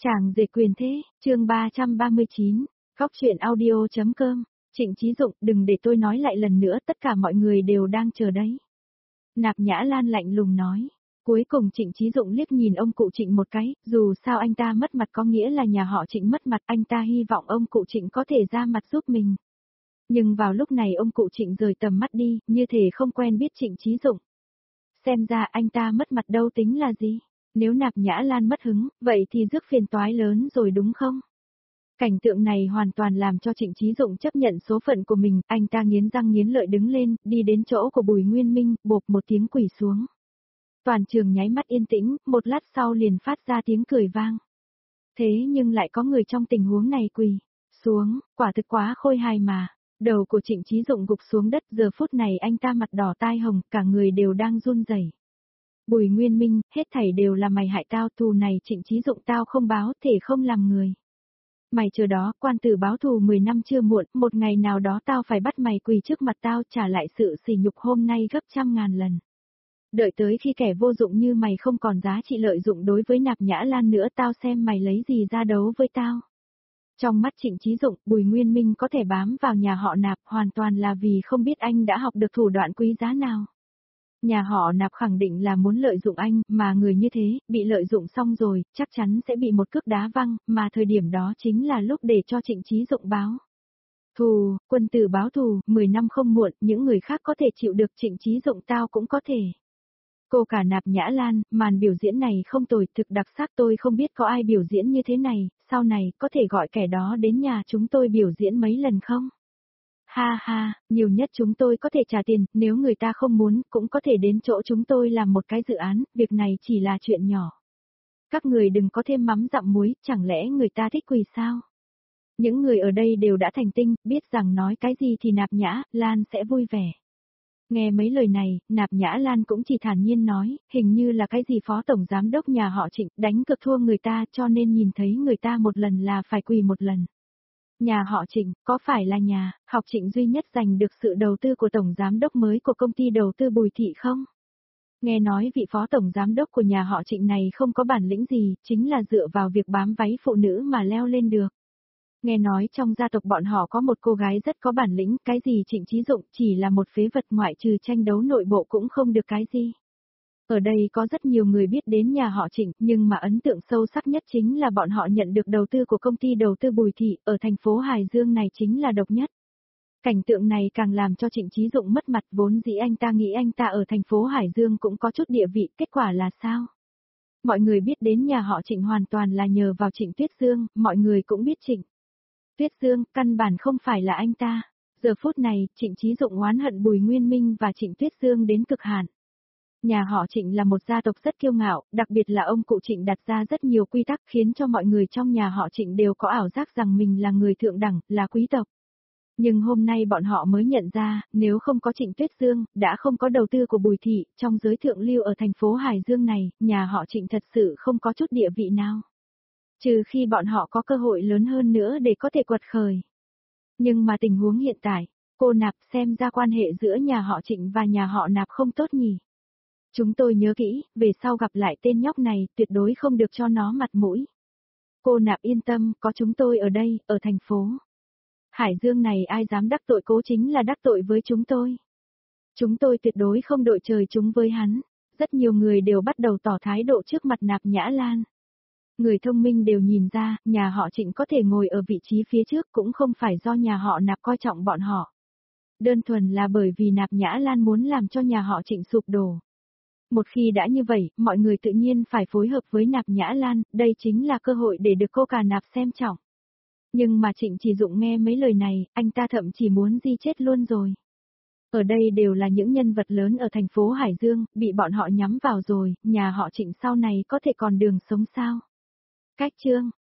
Chàng dệt quyền thế, chương 339, Khóc chuyện audio.com, Trịnh Chí Dụng, đừng để tôi nói lại lần nữa, tất cả mọi người đều đang chờ đấy. Nạp Nhã Lan lạnh lùng nói. Cuối cùng Trịnh Chí Dụng liếc nhìn ông cụ Trịnh một cái, dù sao anh ta mất mặt có nghĩa là nhà họ Trịnh mất mặt, anh ta hy vọng ông cụ Trịnh có thể ra mặt giúp mình. Nhưng vào lúc này ông cụ Trịnh rời tầm mắt đi, như thể không quen biết Trịnh Chí Dụng. Xem ra anh ta mất mặt đâu tính là gì? Nếu Nạp Nhã Lan mất hứng, vậy thì rước phiền toái lớn rồi đúng không? Cảnh tượng này hoàn toàn làm cho Trịnh Chí Dụng chấp nhận số phận của mình, anh ta nghiến răng nghiến lợi đứng lên, đi đến chỗ của Bùi Nguyên Minh, bộp một tiếng quỳ xuống. Toàn trường nháy mắt yên tĩnh, một lát sau liền phát ra tiếng cười vang. Thế nhưng lại có người trong tình huống này quỳ xuống, quả thực quá khôi hài mà. Đầu của Trịnh Chí Dụng gục xuống đất, giờ phút này anh ta mặt đỏ tai hồng, cả người đều đang run rẩy. Bùi Nguyên Minh, hết thảy đều là mày hại tao, thù này Trịnh Chí Dụng tao không báo, thể không làm người. Mày chờ đó, quan tử báo thù 10 năm chưa muộn, một ngày nào đó tao phải bắt mày quỳ trước mặt tao trả lại sự sỉ nhục hôm nay gấp trăm ngàn lần. Đợi tới khi kẻ vô dụng như mày không còn giá trị lợi dụng đối với Nạp Nhã Lan nữa, tao xem mày lấy gì ra đấu với tao. Trong mắt Trịnh Chí Dụng, Bùi Nguyên Minh có thể bám vào nhà họ Nạp hoàn toàn là vì không biết anh đã học được thủ đoạn quý giá nào. Nhà họ Nạp khẳng định là muốn lợi dụng anh, mà người như thế, bị lợi dụng xong rồi, chắc chắn sẽ bị một cước đá văng, mà thời điểm đó chính là lúc để cho Trịnh Chí Dụng báo. Thù, quân tử báo thù, 10 năm không muộn, những người khác có thể chịu được, Trịnh Chí Dụng tao cũng có thể. Cô cả Nạp Nhã Lan, màn biểu diễn này không tồi, thực đặc sắc, tôi không biết có ai biểu diễn như thế này, sau này có thể gọi kẻ đó đến nhà chúng tôi biểu diễn mấy lần không? Ha ha, nhiều nhất chúng tôi có thể trả tiền, nếu người ta không muốn, cũng có thể đến chỗ chúng tôi làm một cái dự án, việc này chỉ là chuyện nhỏ. Các người đừng có thêm mắm dặm muối, chẳng lẽ người ta thích quỳ sao? Những người ở đây đều đã thành tinh, biết rằng nói cái gì thì Nạp Nhã Lan sẽ vui vẻ. Nghe mấy lời này, Nạp Nhã Lan cũng chỉ thản nhiên nói, hình như là cái gì phó tổng giám đốc nhà họ Trịnh đánh cược thua người ta cho nên nhìn thấy người ta một lần là phải quỳ một lần. Nhà họ Trịnh, có phải là nhà học Trịnh duy nhất giành được sự đầu tư của tổng giám đốc mới của công ty đầu tư Bùi Thị không? Nghe nói vị phó tổng giám đốc của nhà họ Trịnh này không có bản lĩnh gì, chính là dựa vào việc bám váy phụ nữ mà leo lên được. Nghe nói trong gia tộc bọn họ có một cô gái rất có bản lĩnh, cái gì Trịnh Chí Dụng chỉ là một phế vật, ngoại trừ tranh đấu nội bộ cũng không được cái gì. Ở đây có rất nhiều người biết đến nhà họ Trịnh, nhưng mà ấn tượng sâu sắc nhất chính là bọn họ nhận được đầu tư của công ty đầu tư Bùi Thị, ở thành phố Hải Dương này chính là độc nhất. Cảnh tượng này càng làm cho Trịnh Chí Dụng mất mặt, vốn dĩ anh ta nghĩ anh ta ở thành phố Hải Dương cũng có chút địa vị, kết quả là sao? Mọi người biết đến nhà họ Trịnh hoàn toàn là nhờ vào Trịnh Tuyết Dương, mọi người cũng biết Trịnh Tuyết Dương, căn bản không phải là anh ta. Giờ phút này, Trịnh Chí Dụng oán hận Bùi Nguyên Minh và Trịnh Tuyết Dương đến cực hạn. Nhà họ Trịnh là một gia tộc rất kiêu ngạo, đặc biệt là ông cụ Trịnh đặt ra rất nhiều quy tắc khiến cho mọi người trong nhà họ Trịnh đều có ảo giác rằng mình là người thượng đẳng, là quý tộc. Nhưng hôm nay bọn họ mới nhận ra, nếu không có Trịnh Tuyết Dương, đã không có đầu tư của Bùi Thị, trong giới thượng lưu ở thành phố Hải Dương này, nhà họ Trịnh thật sự không có chút địa vị nào. Trừ khi bọn họ có cơ hội lớn hơn nữa để có thể quật khởi. Nhưng mà tình huống hiện tại, cô Nạp xem ra quan hệ giữa nhà họ Trịnh và nhà họ Nạp không tốt nhỉ. Chúng tôi nhớ kỹ, về sau gặp lại tên nhóc này, tuyệt đối không được cho nó mặt mũi. Cô Nạp yên tâm, có chúng tôi ở đây, ở thành phố Hải Dương này ai dám đắc tội cố chính là đắc tội với chúng tôi. Chúng tôi tuyệt đối không đội trời chung với hắn. Rất nhiều người đều bắt đầu tỏ thái độ trước mặt Nạp Nhã Lan. Người thông minh đều nhìn ra, nhà họ Trịnh có thể ngồi ở vị trí phía trước cũng không phải do nhà họ Nạp coi trọng bọn họ. Đơn thuần là bởi vì Nạp Nhã Lan muốn làm cho nhà họ Trịnh sụp đổ. Một khi đã như vậy, mọi người tự nhiên phải phối hợp với Nạp Nhã Lan, đây chính là cơ hội để được cô cả Nạp xem trọng. Nhưng mà Trịnh Chí Dụng nghe mấy lời này, anh ta thậm chí muốn di chết luôn rồi. Ở đây đều là những nhân vật lớn ở thành phố Hải Dương, bị bọn họ nhắm vào rồi, nhà họ Trịnh sau này có thể còn đường sống sao? Cách chương